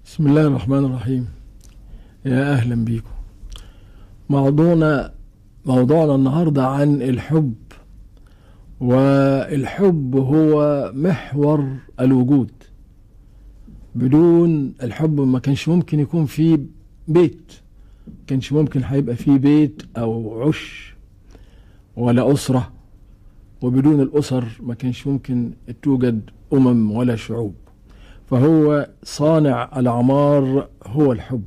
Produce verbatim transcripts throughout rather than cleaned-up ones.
بسم الله الرحمن الرحيم. يا أهلا بيكم. موضوعنا موضوعنا النهاردة عن الحب، والحب هو محور الوجود. بدون الحب ما كانش ممكن يكون فيه بيت، ما كانش ممكن هيبقى فيه بيت أو عش ولا أسرة، وبدون الأسر ما كانش ممكن توجد أمم ولا شعوب. فهو صانع الأعمار، هو الحب.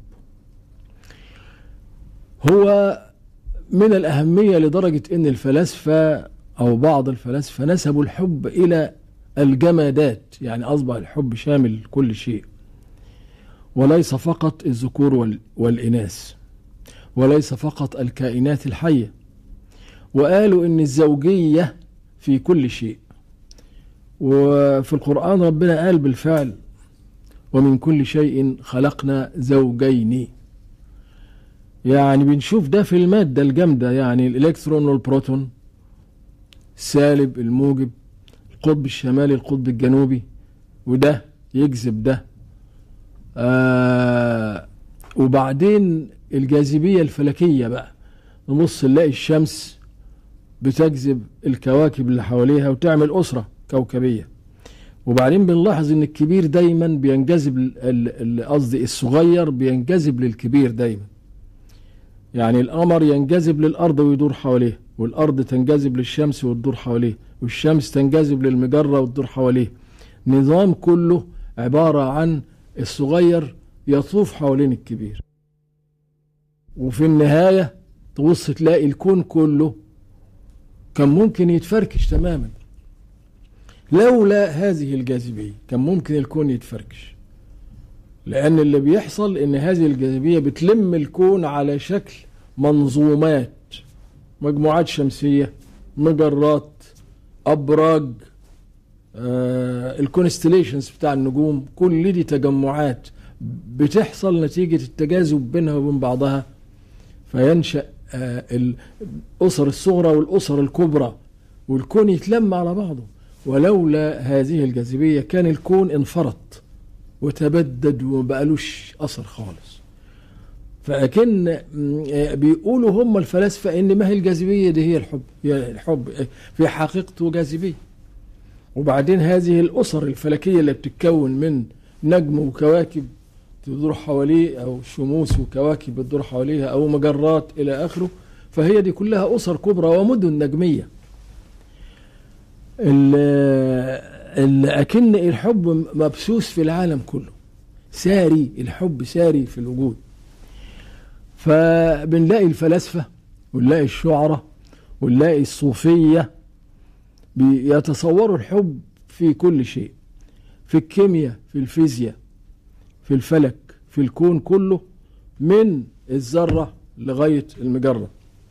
هو من الأهمية لدرجة أن الفلاسفة أو بعض الفلاسفة نسبوا الحب إلى الجمادات، يعني أصبح الحب شامل كل شيء، وليس فقط الذكور والإناث، وليس فقط الكائنات الحية. وقالوا أن الزوجية في كل شيء، وفي القرآن ربنا قال بالفعل: ومن كل شيء خلقنا زوجين. يعني بنشوف ده في المادة الجامدة، يعني الإلكترون والبروتون، السالب الموجب، القطب الشمالي القطب الجنوبي، وده يجذب ده. آه وبعدين الجاذبية الفلكية بقى، نبص نلاقي الشمس بتجذب الكواكب اللي حواليها وتعمل أسرة كوكبية. وبعدين بنلاحظ ان الكبير دايما بينجذب، قصدي الصغير بينجذب للكبير دايما. يعني القمر ينجذب للأرض ويدور حواليه، والأرض تنجذب للشمس وتدور حواليه، والشمس تنجذب للمجرة وتدور حواليه. نظام كله عبارة عن الصغير يطوف حوالين الكبير. وفي النهاية تبص تلاقي الكون كله كان ممكن يتفركش تماما لولا هذه الجاذبية. كان ممكن الكون يتفركش، لأن اللي بيحصل إن هذه الجاذبية بتلم الكون على شكل منظومات، مجموعات شمسية، مجرات، أبراج، آه الكونستليشنز بتاع النجوم. كل دي تجمعات بتحصل نتيجة التجاذب بينها وبين بعضها، فينشأ آه الأسر الصغرى والأسر الكبرى، والكون يتلم على بعضه. ولولا هذه الجاذبية كان الكون انفرط وتبدد ومبقالوش أثر خالص. فأكن بيقولوا هم الفلاسفة إن ما هي الجاذبية دي؟ هي الحب. هي الحب في حقيقته جاذبية. وبعدين هذه الأسر الفلكية اللي بتتكون من نجم وكواكب تدور حواليه، أو شموس وكواكب بتدور حواليها، أو مجرات إلى آخره، فهي دي كلها أسر كبرى ومدن نجمية. لكن الحب مبثوث في العالم كله، ساري، الحب ساري في الوجود. فبنلاقي الفلاسفة ونلاقي الشعراء ونلاقي الصوفية بيتصوروا الحب في كل شيء، في الكيمياء، في الفيزياء، في الفلك، في الكون كله، من الذرة لغاية المجرة.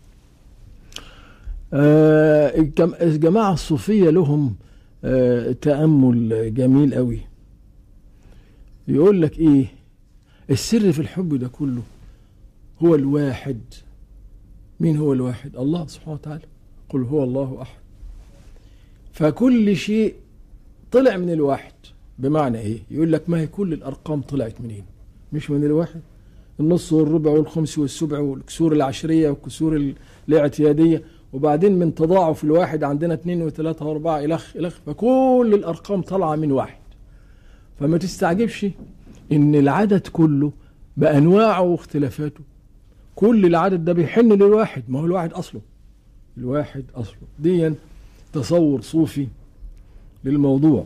الجماعة آه الصوفية لهم آه تأمل جميل قوي. يقول لك ايه السر في الحب ده كله؟ هو الواحد. مين هو الواحد؟ الله سبحانه وتعالى. قل هو الله أحد. فكل شيء طلع من الواحد. بمعنى ايه؟ يقول لك ما هي كل الأرقام طلعت منين؟ مش من الواحد. النص والربع والخمس والسبع والكسور العشرية والكسور الاعتيادية، وبعدين من تضاعف الواحد عندنا اثنين وثلاثة واربعة إلخ إلخ. فكل الأرقام طالعة من واحد. فما تستعجبش إن العدد كله بأنواعه واختلافاته، كل العدد ده بيحن للواحد. ما هو الواحد أصله، الواحد أصله. دي تصور صوفي للموضوع.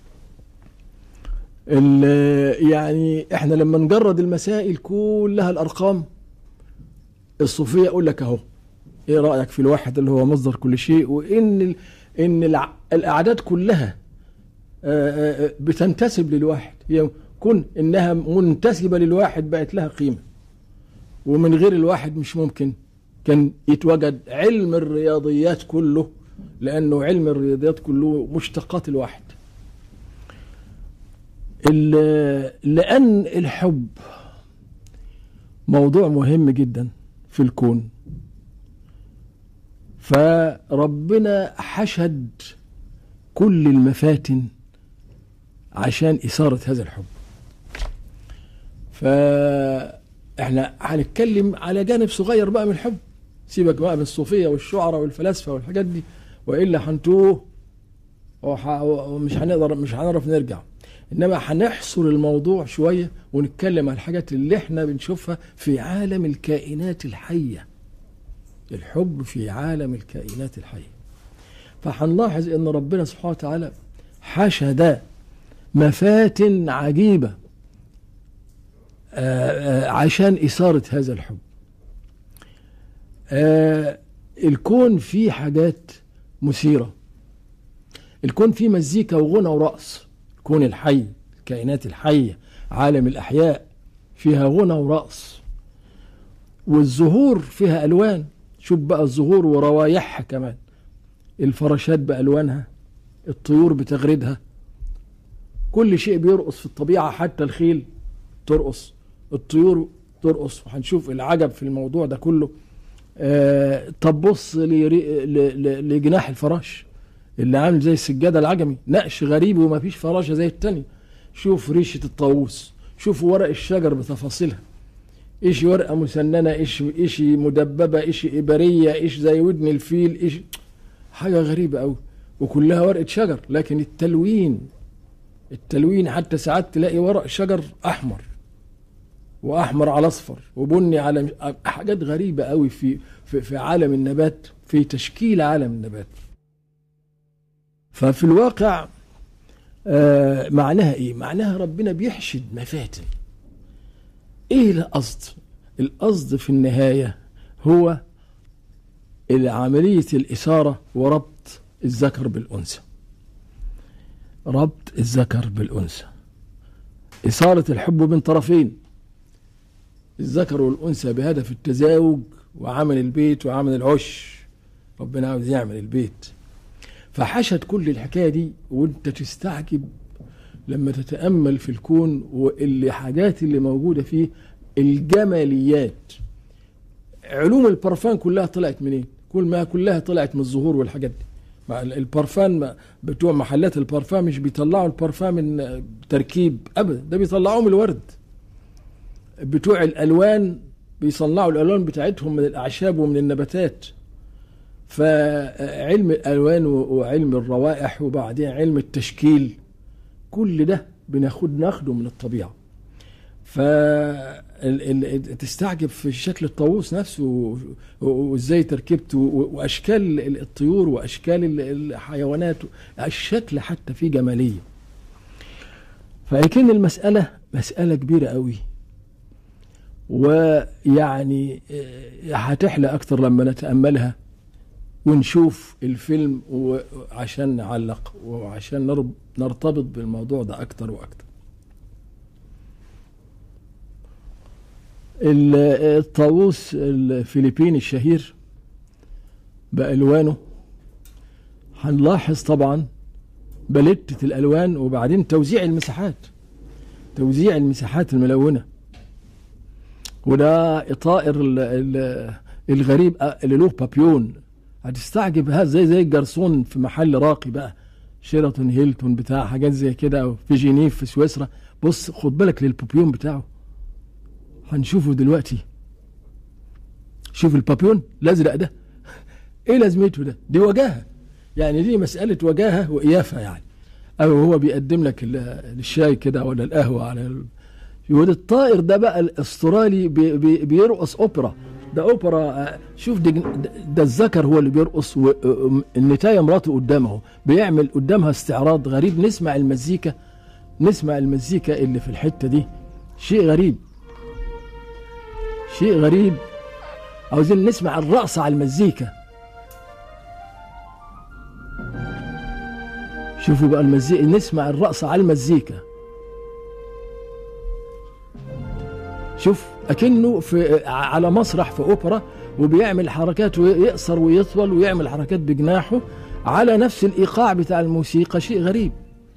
يعني احنا لما نجرد المسائل كلها الأرقام، الصوفية يقول لك اهو ايه رأيك في الواحد اللي هو مصدر كل شيء، وان ان الاعداد كلها بتنتسب للواحد، يكون انها منتسبة للواحد بقت لها قيمة، ومن غير الواحد مش ممكن كان يتوجد علم الرياضيات كله، لانه علم الرياضيات كله مشتقات الواحد. لان الحب موضوع مهم جدا في الكون. فربنا حشد كل المفاتن عشان إثارة هذا الحب. فاحنا هنتكلم على جانب صغير بقى من الحب، سيبك بقى من الصوفيه والشعراء والفلاسفه والحاجات دي، والا هنتوه ومش هنقدر مش هنعرف نرجع. انما هنحصر الموضوع شويه ونتكلم عن الحاجات اللي احنا بنشوفها في عالم الكائنات الحيه. الحب في عالم الكائنات الحيه. فهنلاحظ ان ربنا سبحانه وتعالى حشد مفاتن عجيبه عشان اثاره هذا الحب. الكون فيه حاجات مثيره، الكون فيه مزيكا وغنى ورقص. الكون الحي، الكائنات الحيه، عالم الاحياء فيها غنى ورقص، والزهور فيها الوان. شوف بقى الزهور وروايحها كمان، الفراشات بألوانها، الطيور بتغردها، كل شيء بيرقص في الطبيعة، حتى الخيل ترقص، الطيور ترقص. وهنشوف العجب في الموضوع ده كله. آه طب بص لجناح الفراش اللي عامل زي السجادة العجمي، نقش غريب وما فيش فراشة زي التاني. شوف ريشة الطاووس، شوف ورق الشجر بتفاصيلها، ايش ورقة مسننة، ايش ايش مدببة، ايش إبرية، ايش زي ودن الفيل، ايش حاجة غريبة قوي، وكلها ورقة شجر. لكن التلوين التلوين حتى ساعات تلاقي ورق شجر أحمر، وأحمر على أصفر، وبني على حاجات غريبة قوي في في في عالم النبات، في تشكيل عالم النبات. ففي الواقع آه معناها ايه؟ معناها ربنا بيحشد مفاتن. ايه القصد؟ القصد في النهاية هو عملية الإثارة وربط الذكر بالأنثى. ربط الذكر بالأنثى، إثارة الحب بين طرفين، الذكر والأنثى، بهدف التزاوج وعمل البيت وعمل العش. ربنا عاوز يعمل البيت، فحشد كل الحكاية دي. وانت تستعجب لما تتأمل في الكون واللي حاجات اللي موجودة فيه، الجماليات. علوم البرفان كلها طلعت منين؟ كل ما كلها طلعت من الزهور والحاجات دي. البرفان بتوع محلات البرفان مش بيطلعوا البرفان من تركيب ابدا، ده بيطلعوه من الورد. بتوع الالوان بيصنعوا الالوان بتاعتهم من الاعشاب ومن النباتات. فعلم الالوان وعلم الروائح وبعدين علم التشكيل، كل ده بناخد ناخده من الطبيعه. فتستعجب في شكل الطاووس نفسه وازاي تركيبته واشكال الطيور واشكال الحيوانات، الشكل حتى فيه جماليه. فلكن المساله مساله كبيره قوي، ويعني هتحلى اكتر لما نتاملها ونشوف الفيلم، وعشان نعلق وعشان نرتبط بالموضوع ده اكتر واكتر. الطاووس الفلبيني الشهير بألوانه، هنلاحظ طبعا بلتة الألوان، وبعدين توزيع المساحات، توزيع المساحات الملونة. وده الطائر الغريب اللي له بابيون، هتستعجب هذا زي زي الجرسون في محل راقي بقى، شيراتون هيلتون بتاع حاجات زي كده، أو في جنيف في سويسرا. بص خد بالك للبابيون بتاعه، هنشوفه دلوقتي. شوف البابيون الازرق ده ايه لازمته ده؟ دي وجاهه، يعني دي مساله وجاهه وقيافه يعني. او هو بيقدم لك الشاي كده ولا القهوه على ال... يقول الطائر ده بقى الاسترالي بي بي بيرقص اوبرا. ده اوبرا. شوف ده, ده الذكر هو اللي بيرقص، والنتايه مراته قدامه بيعمل قدامها استعراض غريب. نسمع المزيكا، نسمع المزيكا اللي في الحته دي، شيء غريب، شيء غريب. عاوزين نسمع الرقص على المزيكا. شوفوا بقى المزيكا، نسمع الرقص على المزيكا. شوف أكنه في على مسرح في أوبرا، وبيعمل حركات ويقصر ويطول ويعمل حركات بجناحه على نفس الإيقاع بتاع الموسيقى. شيء غريب،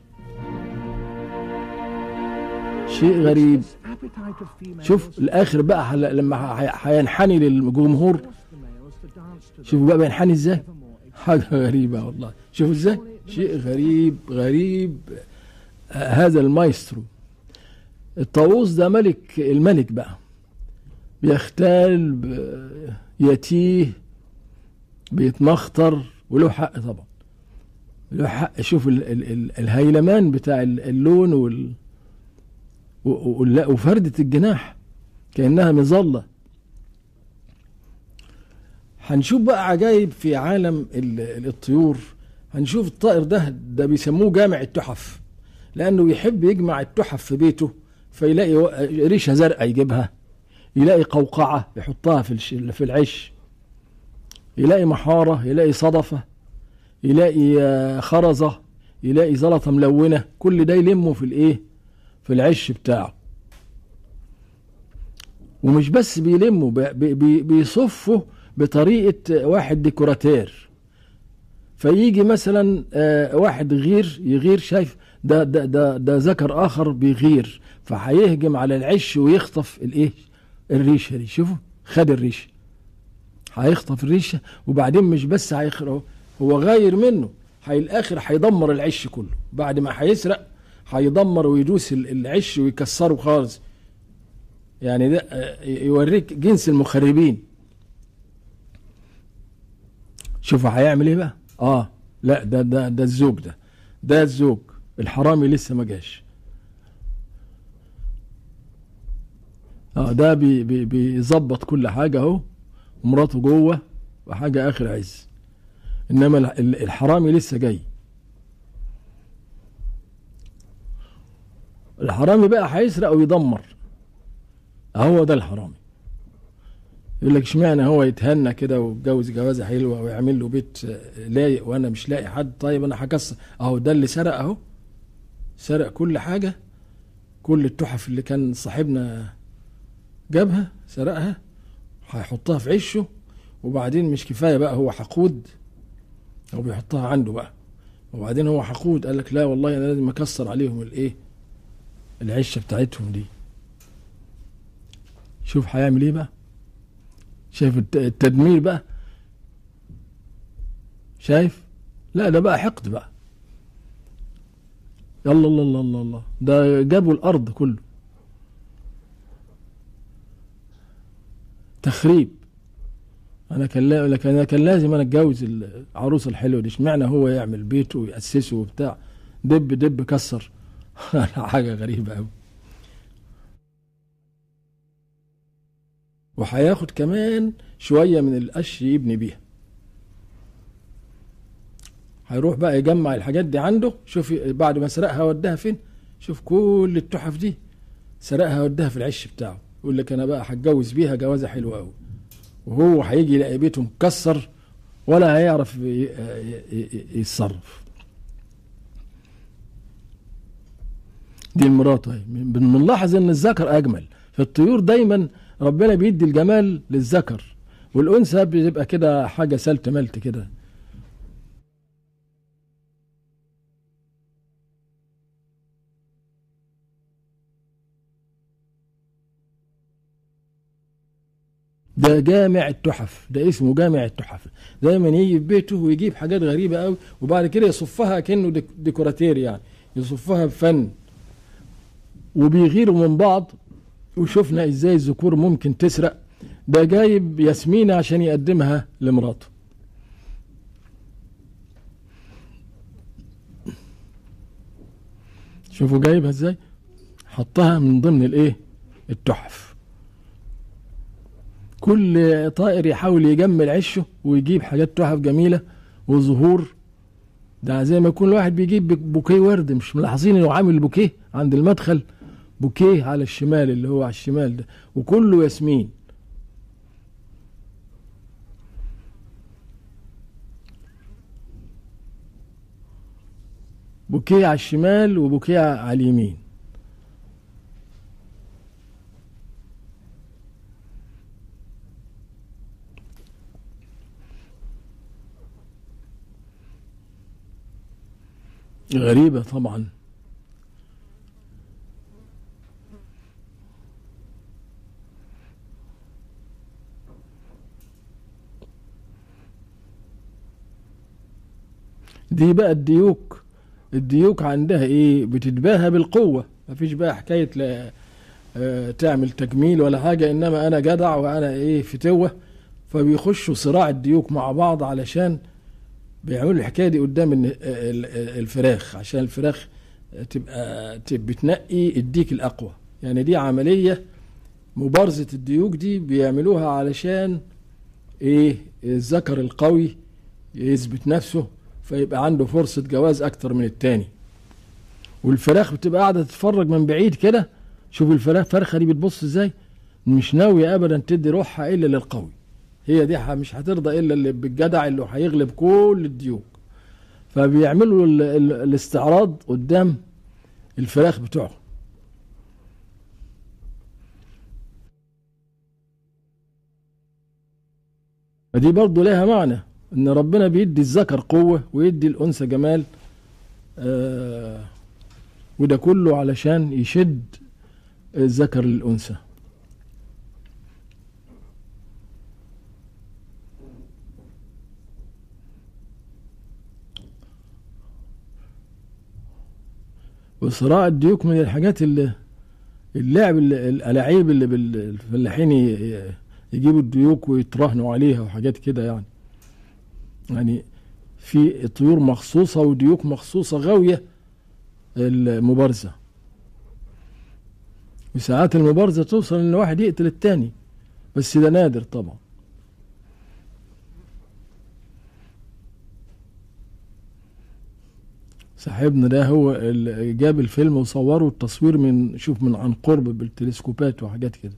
شيء غريب. شوف الآخر بقى لما هينحني للجمهور، شوفوا بقى بينحني ازاي، حاجة غريبة والله. شوفوا ازاي، شيء غريب غريب. آه هذا المايسترو الطاووس ده ملك الملك بقى، بيختال، يتيه، بيتمخطر، وله حق طبعا، له حق. شوف ال ال ال الهيلمان بتاع اللون وال وفردة الجناح كأنها مظلة. هنشوف بقى عجائب في عالم الطيور. هنشوف الطائر ده ده بيسموه جامع التحف، لأنه يحب يجمع التحف في بيته، فيلاقي ريشة زرقاء يجيبها، يلاقي قوقعة يحطها في في العش، يلاقي محارة، يلاقي صدفة، يلاقي خرزة، يلاقي زلطة ملونة، كل ده يلمه في الايه، في العش بتاعه. ومش بس بيلمه، بي بي بيصفه بطريقة واحد ديكوراتير. فيجي مثلا واحد غير يغير، شايف ده ده ده ده ذكر اخر بيغير، فهيهجم على العش ويخطف الايه، الريشه دي. شوفوا، خد الريشه، هيخطف الريشه، وبعدين مش بس هيخرج، هو غاير منه، هي الاخر هيدمر العش كله. بعد ما هيسرق هيدمر ويدوس العش ويكسره خالص. يعني ده يوريك جنس المخربين. شوفوا هيعمل ايه بقى. اه لا، ده ده ده الزوج، ده ده الزوج الحرامي لسه ما جاش. اه ده بي بي بيظبط كل حاجه اهو، ومراته جوه وحاجه اخر عز، انما الحرامي لسه جاي. الحرامي بقى هيسرق ويدمر، هو ده الحرامي. يقول لك اشمعنى هو يتهنى كده ويتجوز جوازه حلوه ويعمل له بيت لايق وانا مش لاقي حد؟ طيب انا هكسر. اهو ده اللي سرق، اهو سرق كل حاجه، كل التحف اللي كان صاحبنا جابها سرقها، هيحطها في عشه. وبعدين مش كفايه بقى، هو حقود، هو بيحطها عنده بقى. وبعدين هو حقود، قال لك لا والله انا لازم اكسر عليهم الايه، العشه بتاعتهم دي. شوف هيعمل ايه بقى. شايف التدمير بقى، شايف؟ لا ده بقى حقد بقى. يلا الله الله الله الله، ده جابوا الارض كله، تخريب. انا كان لا لك انا كان لازم انا اتجوز العروسه الحلوه دي، اشمعنى هو يعمل بيته ويأسسه وبتاع، دب دب كسر. حاجه غريبه قوي. وهياخد كمان شويه من القش يبني بيها. هيروح بقى يجمع الحاجات دي عنده. شوف بعد ما سرقها وداها فين. شوف كل التحف دي سرقها وداها في العش بتاعه. يقول لك انا بقى هتجوز بيها جوازه حلوه قوي، وهو هيجي يلاقي بيته مكسر ولا هيعرف يتصرف. دي المرات اهي. بنلاحظ ان الذكر اجمل في الطيور. دايما ربنا بيدي الجمال للذكر، والانثى بتبقى كده حاجه سلت ملت كده. ده جامع التحف، ده اسمه جامع التحف. دايما يجي في بيته ويجيب حاجات غريبه قوي، وبعد كده يصفها كأنه ديكوراتير، يعني يصفها بفن. وبيغيروا من بعض. وشفنا ازاي الذكور ممكن تسرق. ده جايب ياسمينة عشان يقدمها لمراته. شوفوا جايبها ازاي، حطها من ضمن الايه، التحف. كل طائر يحاول يجمل عشه ويجيب حاجات تحف جميلة وظهور. ده زي ما يكون الواحد بيجيب بوكيه ورد. مش ملاحظين انه عامل بوكيه عند المدخل، بوكيه على الشمال اللي هو على الشمال ده، وكله ياسمين. بوكيه على الشمال وبوكيه على اليمين. غريبة طبعا. دي بقى الديوك. الديوك عندها ايه، بتتباهى بالقوة. مفيش بقى حكاية لا آه تعمل تجميل ولا حاجة، انما انا جدع وانا ايه فتوة. فبيخشوا صراع الديوك مع بعض علشان بيعملوا الحكاية دي قدام الفراخ، عشان الفراخ تبقى بتنقي الديك الأقوى. يعني دي عملية مبارزة الديوك دي بيعملوها علشان ايه الذكر القوي يثبت نفسه، فيبقى عنده فرصة جواز أكتر من التاني. والفراخ بتبقى قاعدة تتفرج من بعيد كده، شوف الفراخ الفرخة دي بتبص ازاي، مش ناوية أبدا تدي روحها إلا للقوي. هي دي مش هترضى إلا اللي بالجدع اللي هيغلب كل الديوك. فبيعملوا ال ال الاستعراض قدام الفراخ بتوعهم. فدي برضو لها معنى ان ربنا بيدي الذكر قوة ويدي الانثى جمال، آه وده كله علشان يشد الذكر للانثى. وصراع الديوك من الحاجات اللي اللعب اللي الألاعيب اللي بالفلاحين يجيبوا الديوك ويتراهنوا عليها وحاجات كده. يعني يعني في طيور مخصوصة وديوك مخصوصة غاوية المبارزة، وساعات المبارزة توصل ان واحد يقتل التاني، بس ده نادر طبعا. صاحبنا ده هو اللي جاب الفيلم وصوره التصوير من شوف من عن قرب بالتلسكوبات وحاجات كده.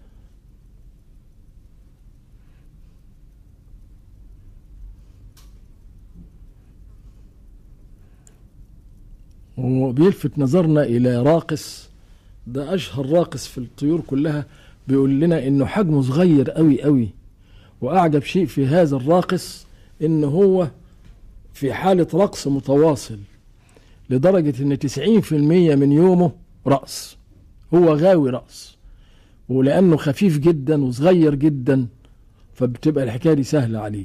وبيلفت نظرنا الى راقص، ده اشهر راقص في الطيور كلها، بيقول لنا انه حجمه صغير قوي قوي. واعجب شيء في هذا الراقص انه هو في حالة رقص متواصل، لدرجة ان تسعين في المية من يومه رقص، هو غاوي رقص. ولانه خفيف جدا وصغير جدا فبتبقى الحكاية دي سهلة عليه.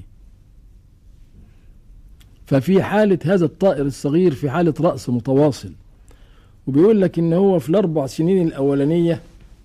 ففي حالة هذا الطائر الصغير في حالة رقص متواصل. وبيقول لك ان هو في الاربع سنين الاولانية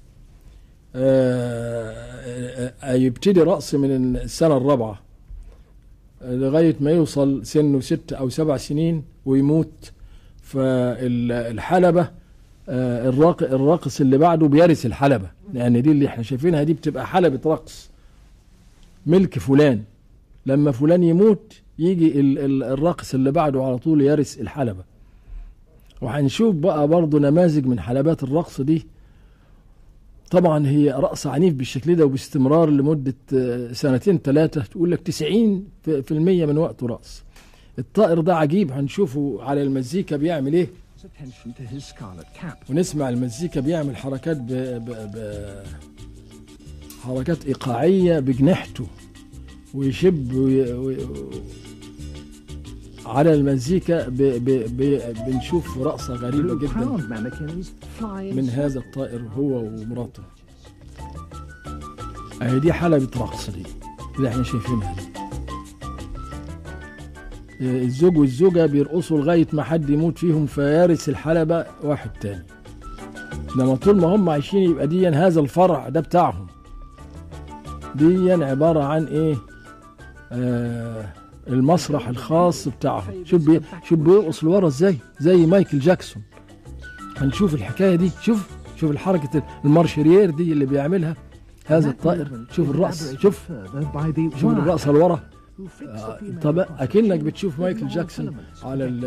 يبتدي رقص من السنة الرابعة لغاية ما يوصل سنه ست او سبع سنين ويموت. فالحلبة الراقص اللي بعده بيرث الحلبة، لان دي اللي احنا شايفينها دي بتبقى حلبة رقص ملك فلان. لما فلان يموت يجي الراقص اللي بعده على طول يرث الحلبة. وهنشوف بقى برضو نماذج من حلبات الرقص دي. طبعا هي رقص عنيف بالشكل ده وباستمرار لمدة سنتين ثلاثة، تقول لك تسعين في المية من وقته رقص. الطائر ده عجيب، هنشوفه على المزيكا بيعمل ايه، ونسمع المزيكا بيعمل حركات ب... ب... ب... حركات إيقاعية بجناحته ويشب وي... وي... على المزيكا ب... ب... ب... بنشوف رقصة غريبة جدا من هذا الطائر هو ومراته. اهي دي حلبة رقص دي اللي احنا شايفينها دي. الزوج والزوجة بيرقصوا لغاية ما حد يموت فيهم فيارث الحلبة واحد تاني. لما طول ما هم عايشين يبقى دي هذا الفرع ده بتاعهم. دي عبارة عن ايه، آه المسرح الخاص بتاعهم. شوف بي شوف بيرقص لورا ازاي، زي مايكل جاكسون. هنشوف الحكاية دي. شوف شوف الحركة المارشريير دي اللي بيعملها هذا الطائر. شوف الرأس، شوف شوف الرأس لورا. آه طب اكنك بتشوف مايكل جاكسون على ال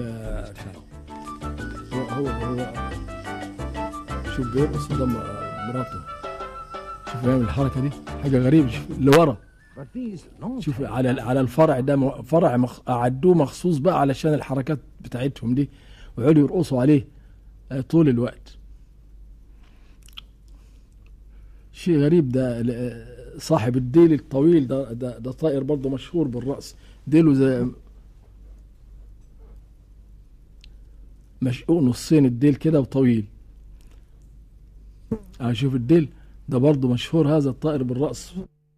هو هو شوف بيرقص قدام مراته. شوف يعمل الحركة دي، حاجة غريبة. شوف لورا، شوف على على الفرع ده، فرع مخ... أعدوه مخصوص بقى علشان الحركات بتاعتهم دي، ويقعدوا يرقصوا عليه طول الوقت. شيء غريب. ده صاحب الديل الطويل ده ده, ده طائر برضه مشهور بالرأس، ديله زي مشقوق نصين الديل كده وطويل. اشوف الديل ده برضه مشهور هذا الطائر بالرأس.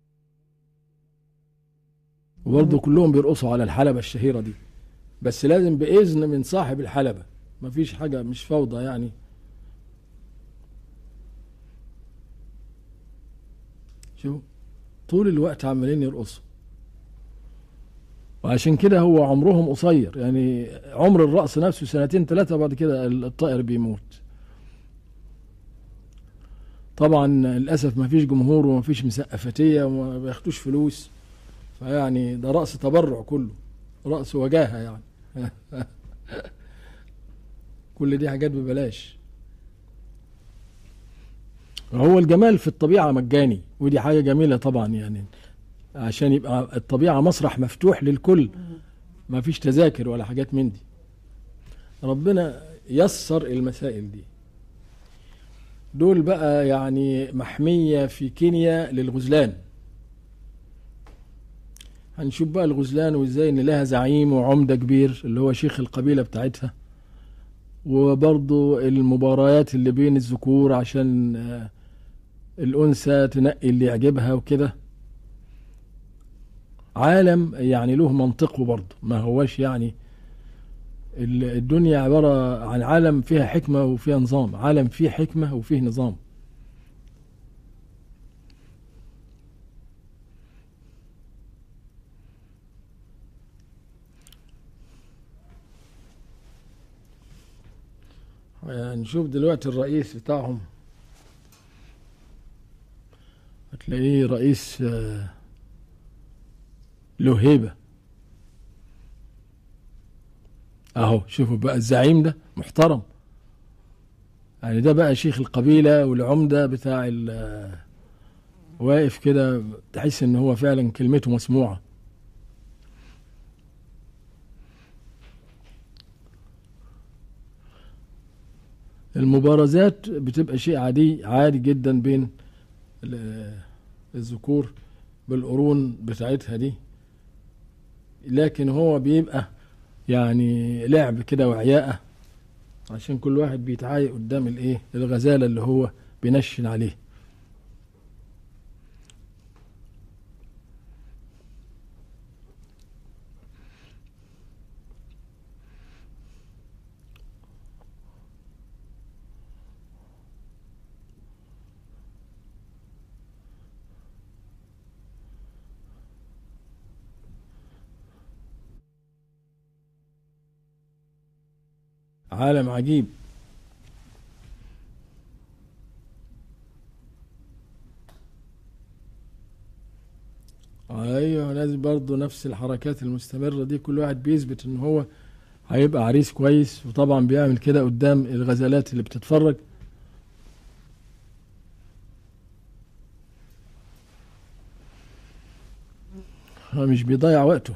وبرضه كلهم بيرقصوا على الحلبة الشهيرة دي، بس لازم بإذن من صاحب الحلبة، مفيش حاجة مش فوضى يعني. شوف طول الوقت عمالين يرقصوا، وعشان كده هو عمرهم قصير، يعني عمر الرقص نفسه سنتين ثلاثة بعد كده الطائر بيموت. طبعا للأسف ما فيش جمهور وما فيش مسقفتية وما بياخدوش فلوس، فيعني ده رقص تبرع كله، رقص وجاهة يعني. كل دي حاجات ببلاش. هو الجمال في الطبيعة مجاني، ودي حاجة جميلة طبعا، يعني عشان يبقى الطبيعة مسرح مفتوح للكل، ما فيش تذاكر ولا حاجات من دي. ربنا يسر المسائل دي. دول بقى يعني محمية في كينيا للغزلان. هنشوف بقى الغزلان وازاي ان لها زعيم وعمدة كبير اللي هو شيخ القبيلة بتاعتها، وبرضو المباريات اللي بين الذكور عشان الأنثى تنقي اللي يعجبها وكده. عالم يعني له منطقه برضو، ما هوش يعني الدنيا عبارة عن عالم فيها حكمة وفيها نظام، عالم فيه حكمة وفيه نظام. نشوف دلوقتي الرئيس بتاعهم، هتلاقيه رئيس له هيبة اهو. شوفوا بقى الزعيم ده محترم، يعني ده بقى شيخ القبيلة والعمدة بتاع واقف كده، تحس ان هو فعلا كلمته مسموعة. المبارزات بتبقى شيء عادي عادي جدا بين الذكور بالقرون بتاعتها دي، لكن هو بيبقى يعني لعب كده وعياءة، عشان كل واحد بيتعايق قدام الايه الغزالة اللي هو بينشن عليه. عالم عجيب. ايوه لازم برضه نفس الحركات المستمرة دي، كل واحد بيثبت ان هو هيبقى عريس كويس، وطبعا بيعمل كده قدام الغزالات اللي بتتفرج. هو مش بيضيع وقته.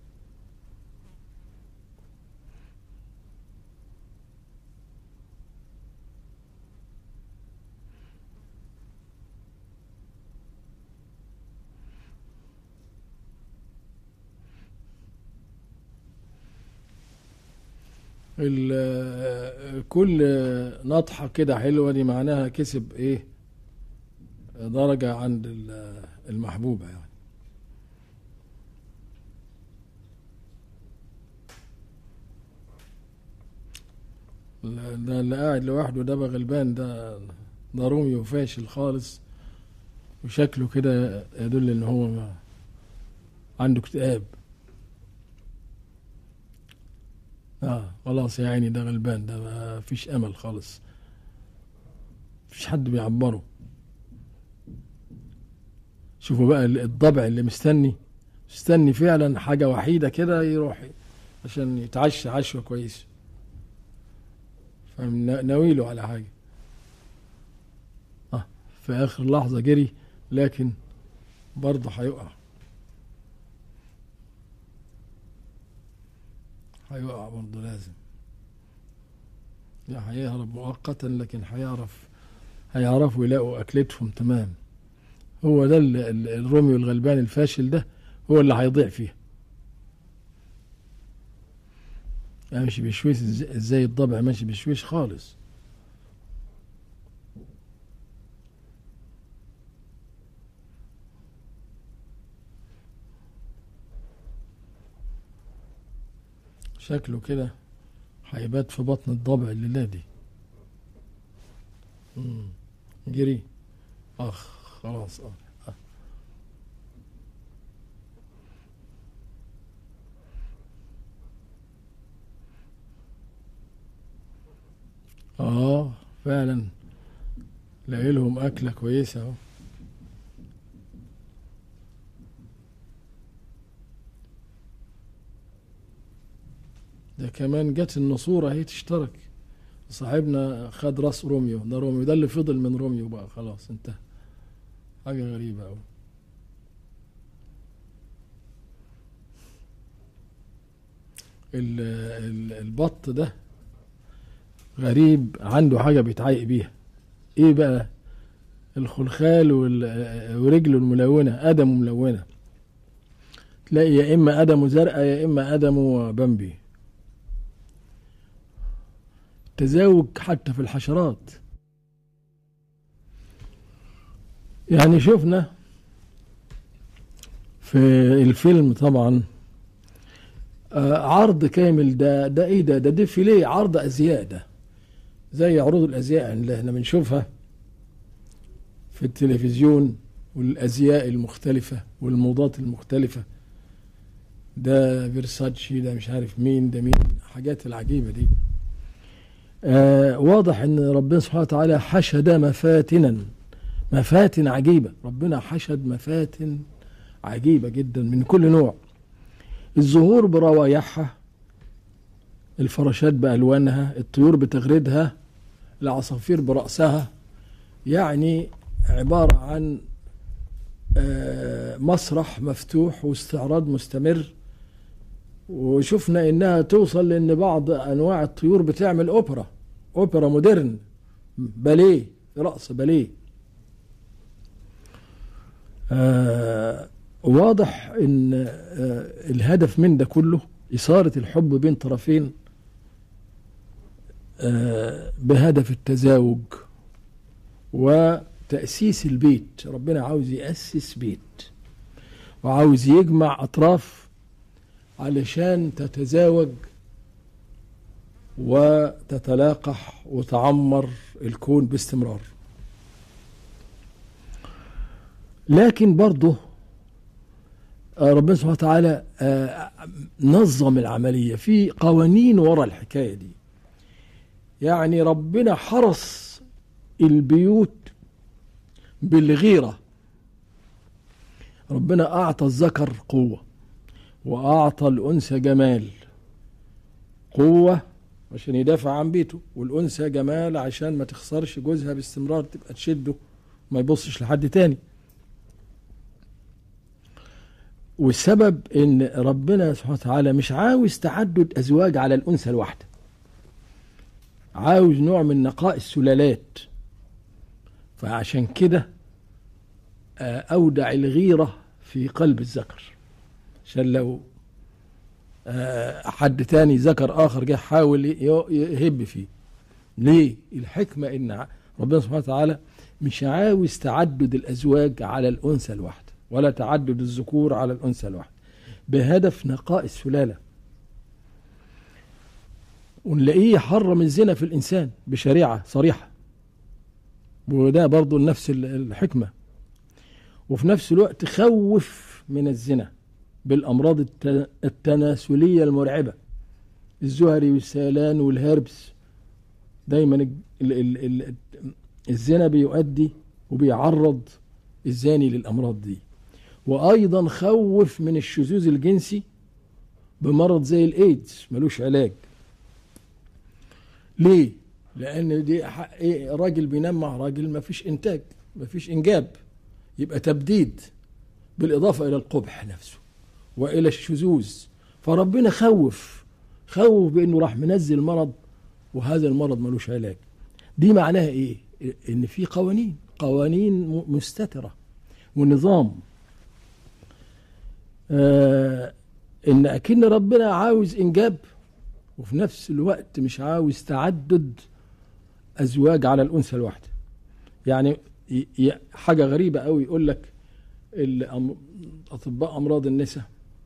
كل نطحة كده حلوة دي معناها كسب ايه درجة عند المحبوبة يعني. ده اللي قاعد لوحده ده بقى غلبان، ده ده روميو فاشل خالص، وشكله كده يدل ان هو عنده اكتئاب. اه خلاص يا عيني ده غلبان، ده ما فيش امل خالص، مفيش حد بيعبره. شوفوا بقى الضبع اللي مستني مستني فعلا حاجة وحيدة كده يروح عشان يتعشى عشوة كويس، فناويله على حاجة. اه في اخر لحظة جري، لكن برضه هيقع هيقع برضه لازم، يعني هيهرب مؤقتا لكن هيعرف هيعرفوا يلاقوا اكلتهم تمام. هو ده الروميو الغلبان الفاشل ده هو اللي هيضيع فيه. يعني ماشي بشويش ازاي الضبع ماشي بشويش خالص. شكله كده هيبات في بطن الضبع الليلة دي. مم. جري اخ خلاص اه اه فعلا، لاقي لهم اكله كويسه اهو. ده كمان جت النصوره اهي تشترك. صاحبنا خد راس روميو، ده روميو ده اللي فضل من روميو بقى، خلاص انتهى. حاجه غريبه قوي. البط ده غريب، عنده حاجه بيتعايق بيها. ايه بقى؟ الخلخال ورجله الملونه، قدمه ملونه. تلاقي يا اما قدمه زرقاء يا اما قدمه بامبي. تزاوج حتى في الحشرات. يعني شفنا في الفيلم طبعا عرض كامل. ده ده ايه ده؟ ده ديفيليه، عرض ازياء، ده زي عروض الازياء اللي احنا بنشوفها في التلفزيون، والازياء المختلفه والموضات المختلفه. ده فيرساتشي، ده مش عارف مين، ده مين، حاجات العجيبه دي. آه واضح ان ربنا سبحانه وتعالى حشد مفاتنا، مفاتن عجيبه. ربنا حشد مفاتن عجيبه جدا من كل نوع. الزهور بروايحها، الفراشات بألوانها، الطيور بتغريدها، العصافير برأسها. يعني عبارة عن مسرح مفتوح واستعراض مستمر. وشفنا انها توصل لان بعض انواع الطيور بتعمل اوبرا، اوبرا مودرن، باليه، رقص باليه. آه واضح ان آه الهدف من ده كله إثارة الحب بين طرفين، آه بهدف التزاوج وتأسيس البيت. ربنا عاوز يأسس بيت وعاوز يجمع أطراف علشان تتزاوج وتتلاقح وتعمر الكون باستمرار. لكن برضه ربنا سبحانه وتعالى نظم العملية في قوانين وراء الحكاية دي. يعني ربنا حرس البيوت بالغيرة. ربنا أعطى الذكر قوة وأعطى الأنثى جمال. قوة عشان يدافع عن بيته، والأنثى جمال عشان ما تخسرش جوزها باستمرار، تبقى تشده ما يبصش لحد تاني. والسبب ان ربنا سبحانه وتعالى مش عاوز تعدد ازواج على الانثى الواحده، عاوز نوع من نقاء السلالات. فعشان كده اودع الغيره في قلب الذكر، عشان لو حد تاني ذكر اخر جه حاول يهب فيه. ليه؟ الحكمه ان ربنا سبحانه وتعالى مش عاوز تعدد الازواج على الانثى الواحده، ولا تعدد الذكور على الأنثى الواحدة، بهدف نقاء السلالة. ونلاقيه حرم الزنا في الإنسان بشريعة صريحة، وده برضو نفس الحكمة. وفي نفس الوقت خوف من الزنا بالأمراض التناسلية المرعبة، الزهري والسيلان والهربس. دايما الزنا بيؤدي وبيعرض الزاني للأمراض دي. وأيضا خوف من الشذوذ الجنسي بمرض زي الإيدز ملوش علاج. ليه؟ لأن دي إيه؟ راجل بينام مع راجل ما فيش إنتاج، ما فيش إنجاب، يبقى تبديد، بالإضافة إلى القبح نفسه وإلى الشذوذ. فربنا خوف خوف بأنه راح منزل مرض، وهذا المرض ملوش علاج. دي معناها إيه؟ إن في قوانين قوانين مستترة ونظام. آه إن أكن ربنا عاوز إنجاب، وفي نفس الوقت مش عاوز تعدد أزواج على الأنثى الواحدة. يعني حاجة غريبة قوي، يقول لك أطباء أمراض النساء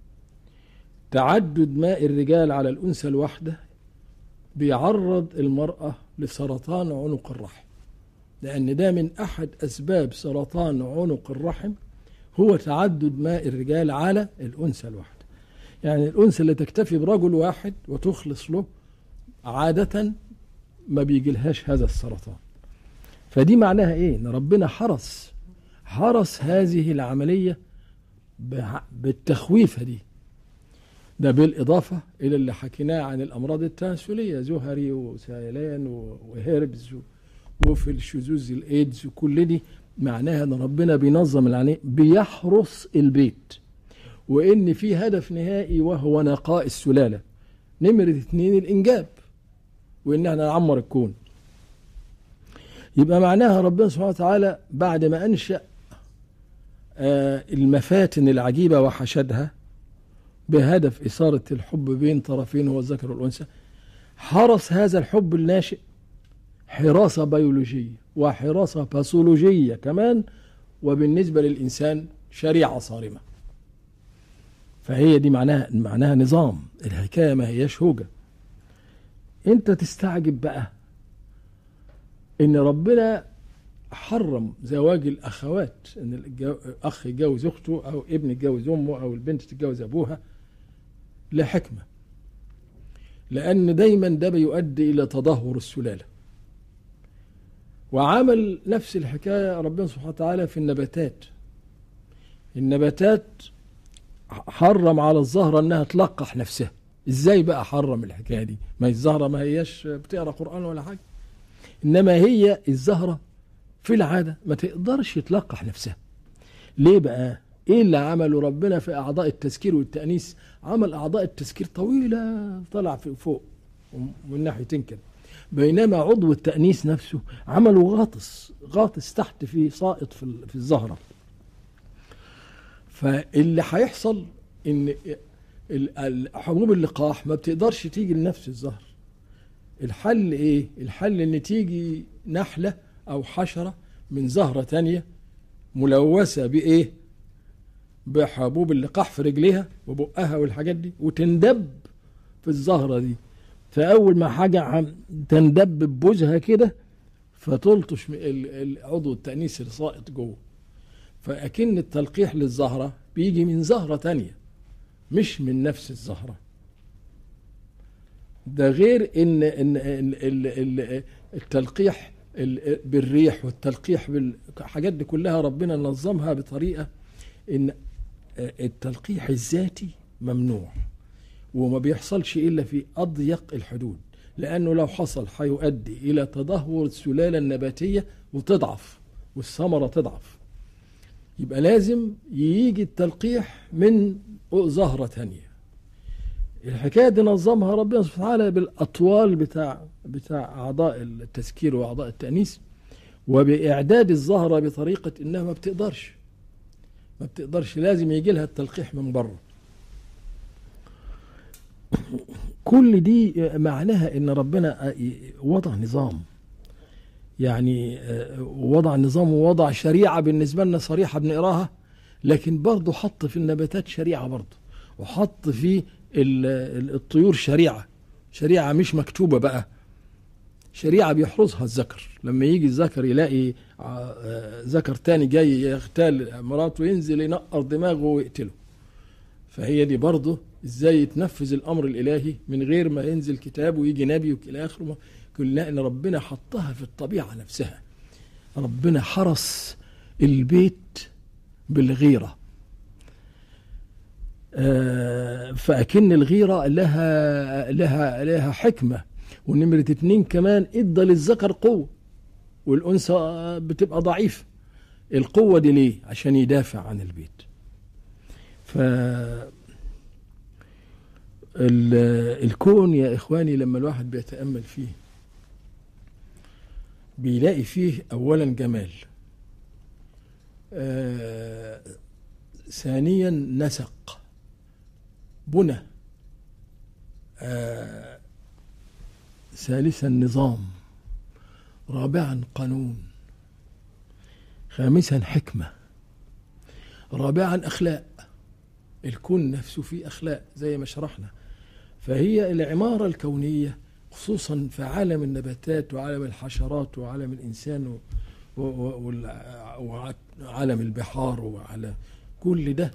تعدد ماء الرجال على الأنثى الواحدة بيعرض المرأة لسرطان عنق الرحم، لأن ده من أحد أسباب سرطان عنق الرحم هو تعدد ماء الرجال على الأنثى الواحدة. يعني الأنثى اللي تكتفي برجل واحد وتخلص له عادة ما بيجيلهاش هذا السرطان. فدي معناها ايه؟ ان ربنا حرس حرس هذه العملية بالتخويف دي. ده بالإضافة إلى اللي حكيناه عن الأمراض التناسلية، زهري وسيلان وهيربز وفي الشذوذ الإيدز، وكل دي معناها أن ربنا بينظم العناية، بيحرس البيت، وإن في هدف نهائي وهو نقاء السلالة. نمرة اتنين الإنجاب، وإن احنا نعمر الكون. يبقى معناها ربنا سبحانه وتعالى بعد ما أنشأ المفاتن العجيبة وحشدها بهدف إثارة الحب بين طرفين هو الذكر والأنثى، حرس هذا الحب الناشئ حراسة بيولوجية وحراسة باثولوجية كمان، وبالنسبة للإنسان شريعة صارمة. فهي دي معناها معناها نظام. الحكاية ما هياش هوجة. انت تستعجب بقى ان ربنا حرم زواج الأخوات، ان الأخ يتجوز أخته أو ابن يتجوز أمه أو البنت تتجوز أبوها، لحكمة، لأن دايما ده بيؤدي إلى تدهور السلالة. وعمل نفس الحكاية ربنا سبحانه وتعالى في النباتات. النباتات حرم على الزهرة أنها تلقح نفسها. إزاي بقى حرم الحكاية دي؟ ما هي الزهرة ما هياش بتقرأ قرآن ولا حاجة، إنما هي الزهرة في العادة ما تقدرش تلقح نفسها. ليه بقى؟ ايه اللي عمله ربنا في اعضاء التذكير والتأنيث؟ عمل اعضاء التذكير طويلة طلع في فوق ومن ناحيتين كده، بينما عضو التأنيث نفسه عمله غاطس غاطس تحت في ساقط في في الزهرة. فاللي هيحصل ان حبوب اللقاح ما بتقدرش تيجي لنفس الزهر. الحل ايه؟ الحل ان تيجي نحلة او حشرة من زهرة تانية ملوثة بايه؟ بحبوب اللقاح في رجليها وبقها والحاجات دي، وتندب في الزهرة دي. فأول ما حاجة تندب ببوزها كده فتلطش عضو التأنيث الساقط جوه. فأكن التلقيح للزهرة بيجي من زهرة تانية مش من نفس الزهرة. ده غير إن, إن, إن التلقيح بالريح والتلقيح بالحاجات دي كلها ربنا نظمها بطريقة إن التلقيح الذاتي ممنوع، وما بيحصلش إلا في أضيق الحدود، لأنه لو حصل هيؤدي إلى تدهور السلالة النباتية وتضعف والثمرة تضعف. يبقى لازم يجي التلقيح من زهرة تانية. الحكاية دي نظمها ربنا سبحانه وتعالى بالأطوال بتاع بتاع أعضاء التذكير وأعضاء التأنيث، وبإعداد الزهرة بطريقة إنها ما بتقدرش ما بتقدرش لازم يجي لها التلقيح من بره. كل دي معناها ان ربنا وضع نظام، يعني وضع نظام ووضع شريعة بالنسبة لنا صريحة بنقراها، لكن برضه حط في النباتات شريعة برضه، وحط في الطيور شريعة شريعة مش مكتوبة بقى، شريعة بيحرزها الذكر. لما يجي الذكر يلاقي ذكر تاني جاي يغتال مراته ينزل ينقر دماغه ويقتله. فهي دي برضه ازاي يتنفذ الامر الالهي من غير ما ينزل كتاب ويجي نبي والى اخره. كلنا ان ربنا حطها في الطبيعة نفسها. ربنا حرس البيت بالغيرة. فأكن الغيرة لها لها لها حكمة. ونمرة اتنين كمان ادى للذكر قوة والأنثى بتبقى ضعيفة. القوة دي ليه؟ عشان يدافع عن البيت. ف الكون يا إخواني لما الواحد بيتأمل فيه بيلاقي فيه أولا جمال، آه ثانيا نسق بنى، آه ثالثا نظام، رابعا قانون، خامسا حكمة، رابعا أخلاق. الكون نفسه فيه أخلاق زي ما شرحنا. فهي العمارة الكونية خصوصا في عالم النباتات وعالم الحشرات وعالم الإنسان وعالم البحار وعلى كل ده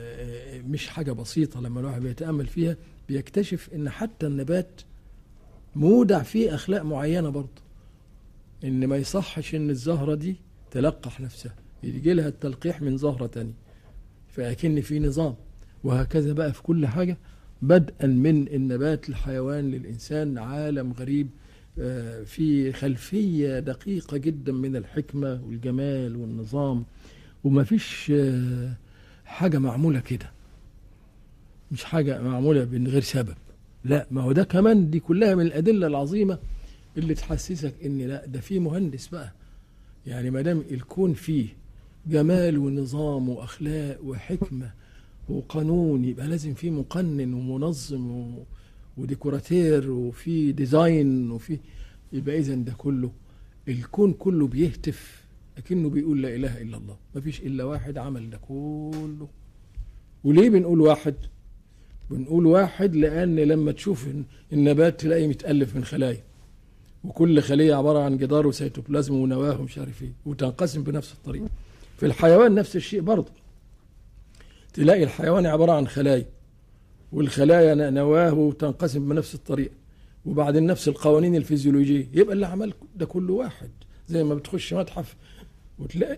مش حاجة بسيطة. لما الواحد بيتأمل فيها بيكتشف إن حتى النبات مودع فيه أخلاق معينة برضه، إن ما يصحش إن الزهرة دي تلقح نفسها، يجي لها التلقيح من زهرة تانية، فأكن في نظام. وهكذا بقى في كل حاجة، بدءا من النبات الحيوان للإنسان، عالم غريب في خلفية دقيقة جدا من الحكمة والجمال والنظام، وما فيش حاجة معمولة كده، مش حاجة معمولة من غير سبب، لا، ما هو ده كمان دي كلها من الأدلة العظيمة اللي تحسسك إن لا، ده فيه مهندس بقى. يعني ما دام الكون فيه جمال ونظام وأخلاق وحكمة وقانون، يبقى لازم فيه مقنن ومنظم و... وديكوراتير وفي ديزاين وفي، يبقى إذن ده كله الكون كله بيهتف لكنه بيقول لا إله إلا الله، ما فيش إلا واحد عمل ده كله. وليه بنقول واحد؟ بنقول واحد لأن لما تشوف النبات تلاقيه متألف من خلايا، وكل خلية عبارة عن جدار وسيتوبلازم ونواه ومش عارف ايه، وتنقسم بنفس الطريقة. في الحيوان نفس الشيء برضه، تلاقي الحيوان عبارة عن خلايا، والخلايا نواه وتنقسم بنفس الطريقة، وبعدين نفس القوانين الفيزيولوجية. يبقى اللي عمل ده كله واحد. زي ما بتخش متحف وتلاقي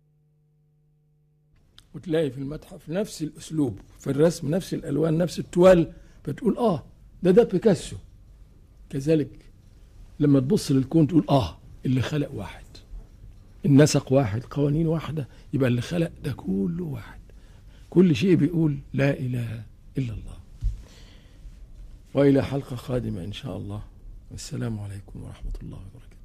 وتلاقي في المتحف نفس الأسلوب في الرسم، نفس الألوان، نفس التوال، فتقول آه ده ده بيكاسو. كذلك لما تبص للكون تقول آه اللي خلق واحد، النسق واحد، قوانين واحدة، يبقى اللي خلق ده كله واحد. كل شيء بيقول لا إله إلا الله. وإلى حلقة قادمة إن شاء الله، والسلام عليكم ورحمة الله وبركاته.